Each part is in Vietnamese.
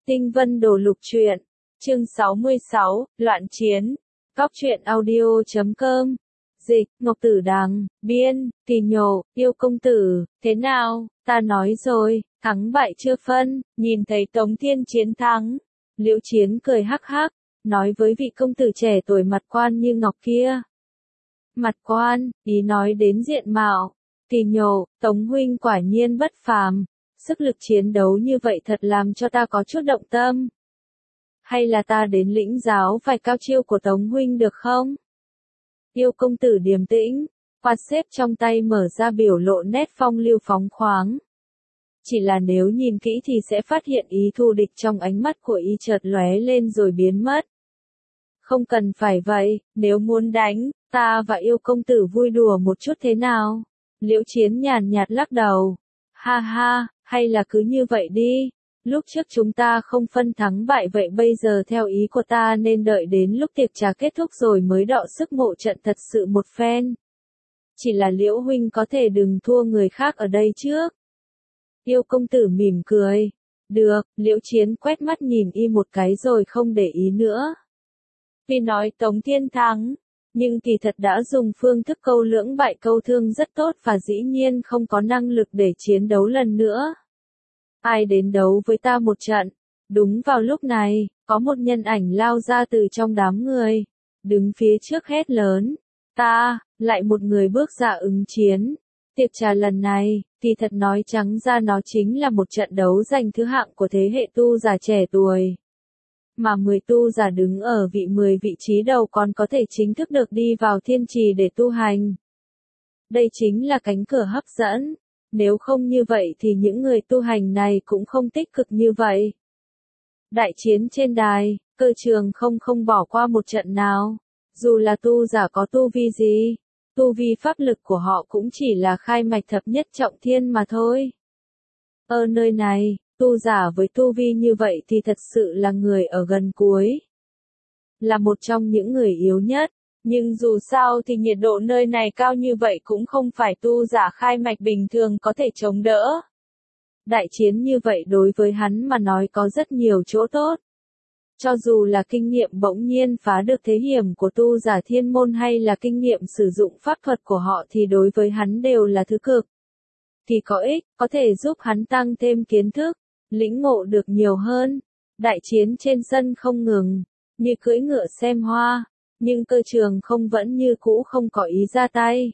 Tinh Vân Đồ Lục Truyện, chương 66, Loạn Chiến, Góc truyện audio.com, dịch, Ngọc Tử Đằng, biên, Kỳ Nhổ, Yêu Công Tử, thế nào, ta nói rồi, thắng bại chưa phân, nhìn thấy Tống Thiên chiến thắng. Liễu Chiến cười hắc hắc, nói với vị công tử trẻ tuổi mặt quan như ngọc kia. Mặt quan, ý nói đến diện mạo. Kỳ Nhổ, Tống huynh quả nhiên bất phàm, sức lực chiến đấu như vậy thật làm cho ta có chút động tâm. Hay là ta đến lĩnh giáo vài cao chiêu của Tống huynh được không? Yêu công tử điềm tĩnh, quạt xếp trong tay mở ra biểu lộ nét phong lưu phóng khoáng. Chỉ là nếu nhìn kỹ thì sẽ phát hiện ý thù địch trong ánh mắt của y chợt lóe lên rồi biến mất. Không cần phải vậy, nếu muốn đánh, ta và yêu công tử vui đùa một chút thế nào? Liễu Chiến nhàn nhạt lắc đầu. Ha ha, hay là cứ như vậy đi. Lúc trước chúng ta không phân thắng bại vậy bây giờ theo ý của ta nên đợi đến lúc tiệc trà kết thúc rồi mới đọ sức ngộ trận thật sự một phen. Chỉ là Liễu huynh có thể đừng thua người khác ở đây trước. Yêu công tử mỉm cười. Được, Liễu Chiến quét mắt nhìn y một cái rồi không để ý nữa. Vì nói Tống Thiên thắng, nhưng kỳ thật đã dùng phương thức câu lưỡng bại câu thương rất tốt và dĩ nhiên không có năng lực để chiến đấu lần nữa. Ai đến đấu với ta một trận? Đúng vào lúc này, có một nhân ảnh lao ra từ trong đám người, đứng phía trước hét lớn. Ta, lại một người bước ra ứng chiến. Tiệc trà lần này, thì thật nói trắng ra nó chính là một trận đấu giành thứ hạng của thế hệ tu giả trẻ tuổi. Mà 10 tu giả đứng ở 10 vị trí đầu còn có thể chính thức được đi vào thiên trì để tu hành. Đây chính là cánh cửa hấp dẫn. Nếu không như vậy thì những người tu hành này cũng không tích cực như vậy. Đại chiến trên đài, cơ trường không bỏ qua một trận nào. Dù là tu giả có tu vi gì, tu vi pháp lực của họ cũng chỉ là khai mạch thập nhất trọng thiên mà thôi. Ở nơi này, tu giả với tu vi như vậy thì thật sự là người ở gần cuối. Là một trong những người yếu nhất. Nhưng dù sao thì nhiệt độ nơi này cao như vậy cũng không phải tu giả khai mạch bình thường có thể chống đỡ. Đại chiến như vậy đối với hắn mà nói có rất nhiều chỗ tốt. Cho dù là kinh nghiệm bỗng nhiên phá được thế hiểm của tu giả thiên môn hay là kinh nghiệm sử dụng pháp thuật của họ thì đối với hắn đều là thứ cực. Thì có ích, có thể giúp hắn tăng thêm kiến thức, lĩnh ngộ được nhiều hơn. Đại chiến trên sân không ngừng, như cưỡi ngựa xem hoa. Nhưng cơ trường không vẫn như cũ không có ý ra tay.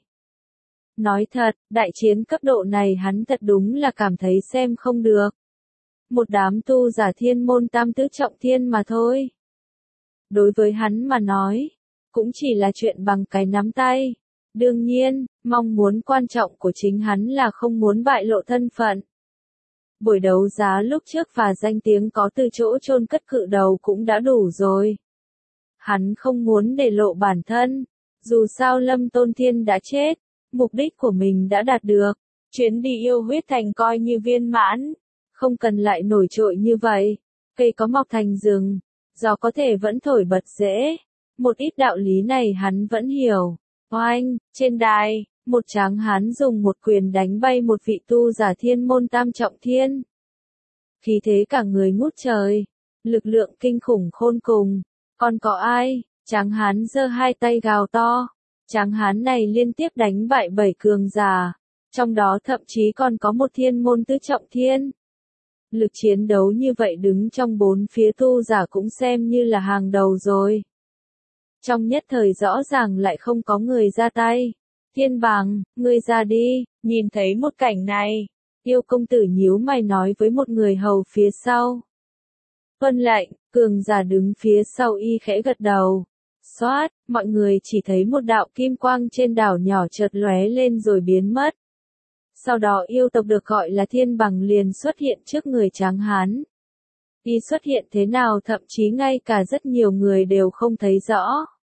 Nói thật, đại chiến cấp độ này hắn thật đúng là cảm thấy xem không được. Một đám tu giả thiên môn tam tứ trọng thiên mà thôi. Đối với hắn mà nói, cũng chỉ là chuyện bằng cái nắm tay. Đương nhiên, mong muốn quan trọng của chính hắn là không muốn bại lộ thân phận. Buổi đấu giá lúc trước và danh tiếng có từ chỗ chôn cất cự đầu cũng đã đủ rồi. Hắn không muốn để lộ bản thân, dù sao Lâm Tôn Thiên đã chết, mục đích của mình đã đạt được, chuyến đi yêu huyết thành coi như viên mãn, không cần lại nổi trội như vậy, cây có mọc thành rừng, gió có thể vẫn thổi bật dễ, một ít đạo lý này hắn vẫn hiểu. Oanh, trên đài, một tráng hán dùng một quyền đánh bay một vị tu giả thiên môn tam trọng thiên. Khí thế cả người ngút trời, lực lượng kinh khủng khôn cùng. Còn có ai? Tráng hán giơ hai tay gào to. Tráng hán này liên tiếp đánh bại 7 cường giả. Trong đó thậm chí còn có một thiên môn tứ trọng thiên. Lực chiến đấu như vậy đứng trong 4 phía tu giả cũng xem như là hàng đầu rồi. Trong nhất thời rõ ràng lại không có người ra tay. Thiên Bằng, ngươi ra đi. Nhìn thấy một cảnh này, yêu công tử nhíu mày nói với một người hầu phía sau. Vân lệnh, cường giả đứng phía sau y khẽ gật đầu. Xoát, mọi người chỉ thấy một đạo kim quang trên đảo nhỏ chợt lóe lên rồi biến mất. Sau đó yêu tộc được gọi là Thiên Bằng liền xuất hiện trước người tráng hán. Y xuất hiện thế nào thậm chí ngay cả rất nhiều người đều không thấy rõ.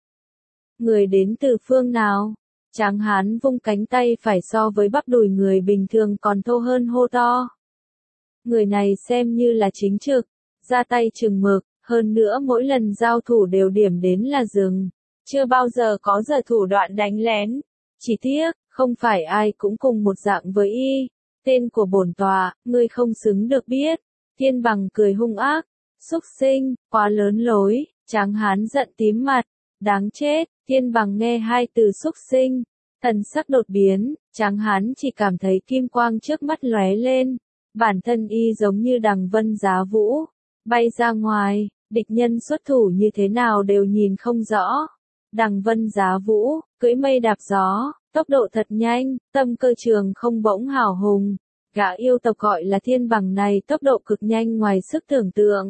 Người đến từ phương nào? Tráng hán vung cánh tay phải so với bắp đùi người bình thường còn thô hơn hô to. Người này xem như là chính trực. Ra tay chừng mực, hơn nữa mỗi lần giao thủ đều điểm đến là dừng. Chưa bao giờ có giờ thủ đoạn đánh lén. Chỉ tiếc, không phải ai cũng cùng một dạng với y. Tên của bổn tọa, ngươi không xứng được biết. Thiên Bằng cười hung ác. Súc sinh, quá lớn lối, Tráng Hán giận tím mặt, đáng chết, Thiên Bằng nghe hai từ súc sinh, thần sắc đột biến, Tráng Hán chỉ cảm thấy kim quang trước mắt lóe lên, bản thân y giống như đằng vân giá vũ, bay ra ngoài, địch nhân xuất thủ như thế nào đều nhìn không rõ. Đằng vân giá vũ, cưỡi mây đạp gió, tốc độ thật nhanh, tâm cơ trường không bỗng hào hùng. Gã yêu tộc gọi là Thiên Bằng này tốc độ cực nhanh ngoài sức tưởng tượng.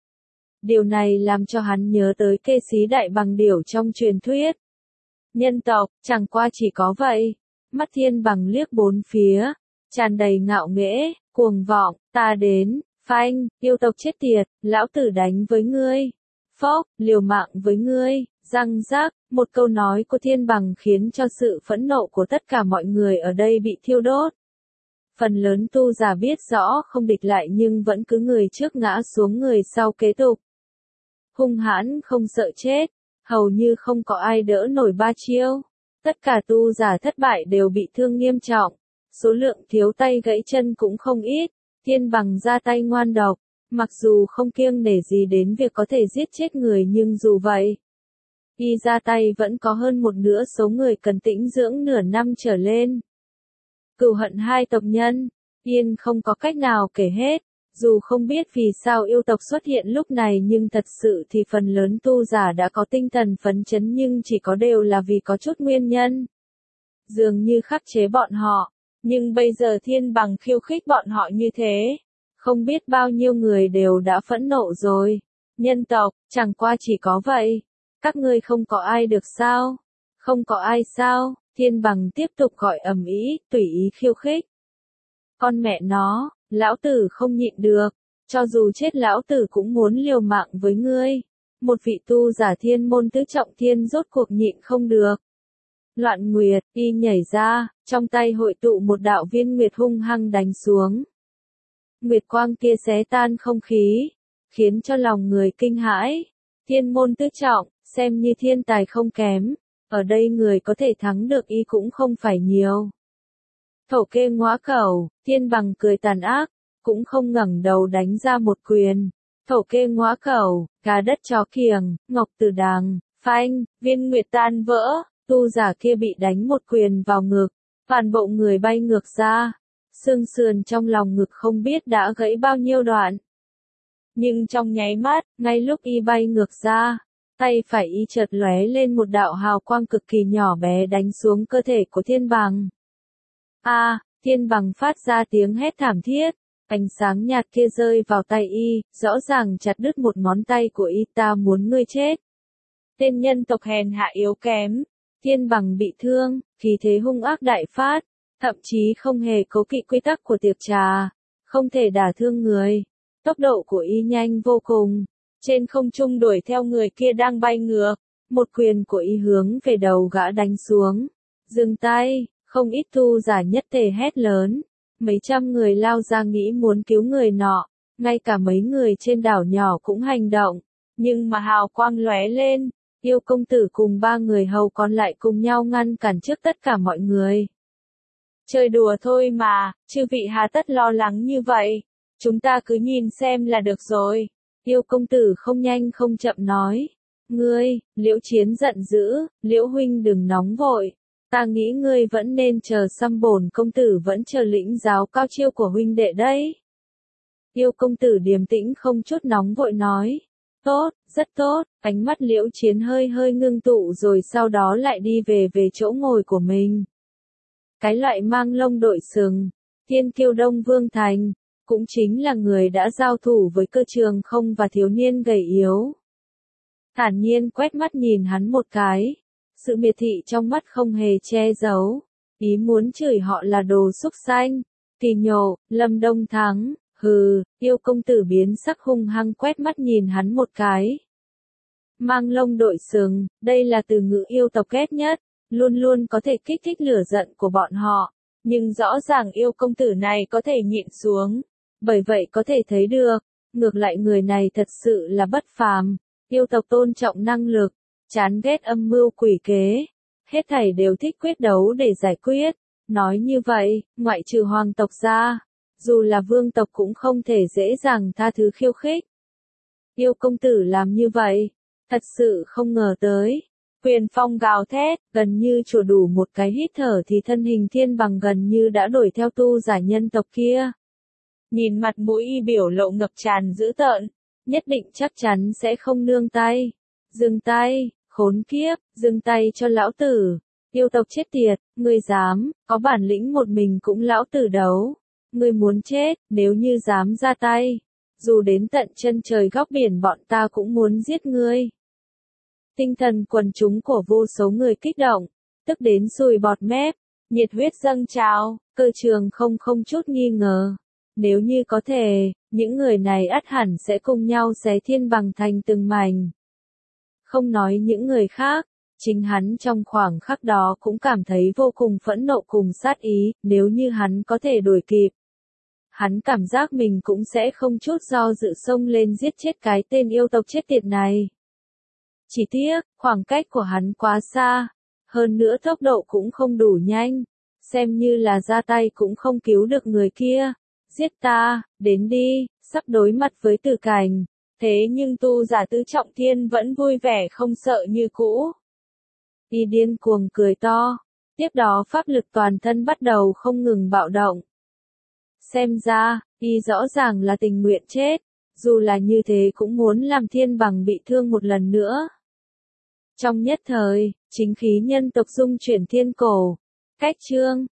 Điều này làm cho hắn nhớ tới kê sĩ đại bằng điểu trong truyền thuyết. Nhân tộc, chẳng qua chỉ có vậy. Mắt Thiên Bằng liếc bốn phía, tràn đầy ngạo nghễ, cuồng vọng, ta đến, phanh, yêu tộc chết tiệt, lão tử đánh với ngươi. Phốc, liều mạng với ngươi, răng rác, một câu nói của Thiên Bằng khiến cho sự phẫn nộ của tất cả mọi người ở đây bị thiêu đốt. Phần lớn tu giả biết rõ không địch lại nhưng vẫn cứ người trước ngã xuống người sau kế tục. Hung hãn không sợ chết, hầu như không có ai đỡ nổi ba chiêu. Tất cả tu giả thất bại đều bị thương nghiêm trọng, số lượng thiếu tay gãy chân cũng không ít. Thiên Bằng ra tay ngoan độc, mặc dù không kiêng nể gì đến việc có thể giết chết người nhưng dù vậy, y ra tay vẫn có hơn một nửa số người cần tĩnh dưỡng nửa năm trở lên. Cừu hận hai tộc nhân, Yên không có cách nào kể hết, dù không biết vì sao yêu tộc xuất hiện lúc này nhưng thật sự thì phần lớn tu giả đã có tinh thần phấn chấn nhưng chỉ có đều là vì có chút nguyên nhân. Dường như khắc chế bọn họ, nhưng bây giờ Thiên Bằng khiêu khích bọn họ như thế, không biết bao nhiêu người đều đã phẫn nộ rồi. Nhân tộc, chẳng qua chỉ có vậy, các ngươi không có ai được sao? Không có ai sao? Thiên Bằng tiếp tục gọi ầm ĩ, tùy ý khiêu khích. Con mẹ nó, lão tử không nhịn được, cho dù chết lão tử cũng muốn liều mạng với ngươi. Một vị tu giả thiên môn tứ trọng thiên rốt cuộc nhịn không được. Loạn Nguyệt, y nhảy ra, trong tay hội tụ một đạo viên nguyệt hung hăng đánh xuống. Nguyệt quang kia xé tan không khí, khiến cho lòng người kinh hãi. Thiên môn tứ trọng, xem như thiên tài không kém, ở đây người có thể thắng được y cũng không phải nhiều. Thổ kê ngõa cẩu, Thiên Bằng cười tàn ác, cũng không ngẩng đầu đánh ra một quyền. Thổ kê ngõa cẩu, gà đất chó kiềng, ngọc tử đằng, phanh, viên nguyệt tan vỡ, tu giả kia bị đánh một quyền vào ngực, toàn bộ người bay ngược ra, xương sườn trong lòng ngực không biết đã gãy bao nhiêu đoạn. Nhưng trong nháy mắt, ngay lúc y bay ngược ra, tay phải y chợt lóe lên một đạo hào quang cực kỳ nhỏ bé đánh xuống cơ thể của Thiên Bằng. Thiên Bằng phát ra tiếng hét thảm thiết, ánh sáng nhạt kia rơi vào tay y, rõ ràng chặt đứt một ngón tay của y. Ta muốn ngươi chết. Tên nhân tộc hèn hạ yếu kém. Thiên Bằng bị thương, khí thế hung ác đại phát, thậm chí không hề cố kỵ quy tắc của tiệc trà, không thể đả thương người. Tốc độ của y nhanh vô cùng, trên không trung đuổi theo người kia đang bay ngược, một quyền của y hướng về đầu gã đánh xuống. Dừng tay, không ít tu giả nhất tề hét lớn, mấy trăm người lao ra nghĩ muốn cứu người nọ, ngay cả mấy người trên đảo nhỏ cũng hành động, nhưng mà hào quang lóe lên, Yêu công tử cùng ba người hầu còn lại cùng nhau ngăn cản trước tất cả mọi người. Chơi đùa thôi mà, chư vị hà tất lo lắng như vậy, chúng ta cứ nhìn xem là được rồi. Yêu công tử không nhanh không chậm nói. Ngươi, Liễu Chiến giận dữ, Liễu huynh đừng nóng vội. Ta nghĩ ngươi vẫn nên chờ xăm bổn công tử vẫn chờ lĩnh giáo cao chiêu của huynh đệ đấy. Yêu công tử điềm tĩnh không chút nóng vội nói. Tốt, rất tốt, ánh mắt Liễu Chiến hơi hơi ngưng tụ rồi sau đó lại đi về chỗ ngồi của mình. Cái loại mang lông đội sừng, Thiên Kiêu Đông Vương Thành, cũng chính là người đã giao thủ với Cơ Trường Không và thiếu niên gầy yếu. Thản nhiên quét mắt nhìn hắn một cái, sự miệt thị trong mắt không hề che giấu, ý muốn chửi họ là đồ xúc xanh, kỳ nhổ, Lâm Đông Thắng, hừ, Yêu công tử biến sắc hung hăng quét mắt nhìn hắn một cái. Mang lông đội sừng, đây là từ ngữ yêu tộc ghét nhất, luôn luôn có thể kích thích lửa giận của bọn họ, nhưng rõ ràng Yêu công tử này có thể nhịn xuống, bởi vậy có thể thấy được, ngược lại người này thật sự là bất phàm, yêu tộc tôn trọng năng lực, chán ghét âm mưu quỷ kế, hết thảy đều thích quyết đấu để giải quyết, nói như vậy, ngoại trừ hoàng tộc ra, dù là vương tộc cũng không thể dễ dàng tha thứ khiêu khích. Yêu công tử làm như vậy, thật sự không ngờ tới. Quyền Phong gào thét, gần như chùa đủ một cái hít thở thì thân hình Thiên Bằng gần như đã đuổi theo tu giả nhân tộc kia. Nhìn mặt mũi y biểu lộ ngập tràn dữ tợn, nhất định chắc chắn sẽ không nương tay. Dừng tay, khốn kiếp, dừng tay cho lão tử. Yêu tộc chết tiệt, ngươi dám, có bản lĩnh một mình cũng lão tử đấu. Ngươi muốn chết, nếu như dám ra tay. Dù đến tận chân trời góc biển bọn ta cũng muốn giết ngươi. Tinh thần quần chúng của vô số người kích động, tức đến sùi bọt mép, nhiệt huyết dâng trào, cơ trường không chút nghi ngờ. Nếu như có thể, những người này ắt hẳn sẽ cùng nhau xé Thiên Bằng thành từng mảnh. Không nói những người khác, chính hắn trong khoảng khắc đó cũng cảm thấy vô cùng phẫn nộ cùng sát ý, nếu như hắn có thể đuổi kịp. Hắn cảm giác mình cũng sẽ không chút do dự xông lên giết chết cái tên yêu tộc chết tiệt này. Chỉ tiếc, khoảng cách của hắn quá xa, hơn nữa tốc độ cũng không đủ nhanh, xem như là ra tay cũng không cứu được người kia. Giết ta, đến đi, sắp đối mặt với tử cảnh. Thế nhưng tu giả tứ trọng thiên vẫn vui vẻ không sợ như cũ. Y điên cuồng cười to, tiếp đó pháp lực toàn thân bắt đầu không ngừng bạo động. Xem ra, y rõ ràng là tình nguyện chết, dù là như thế cũng muốn làm Thiên Bằng bị thương một lần nữa. Trong nhất thời, chính khí nhân tộc dung chuyển thiên cổ. Cách chương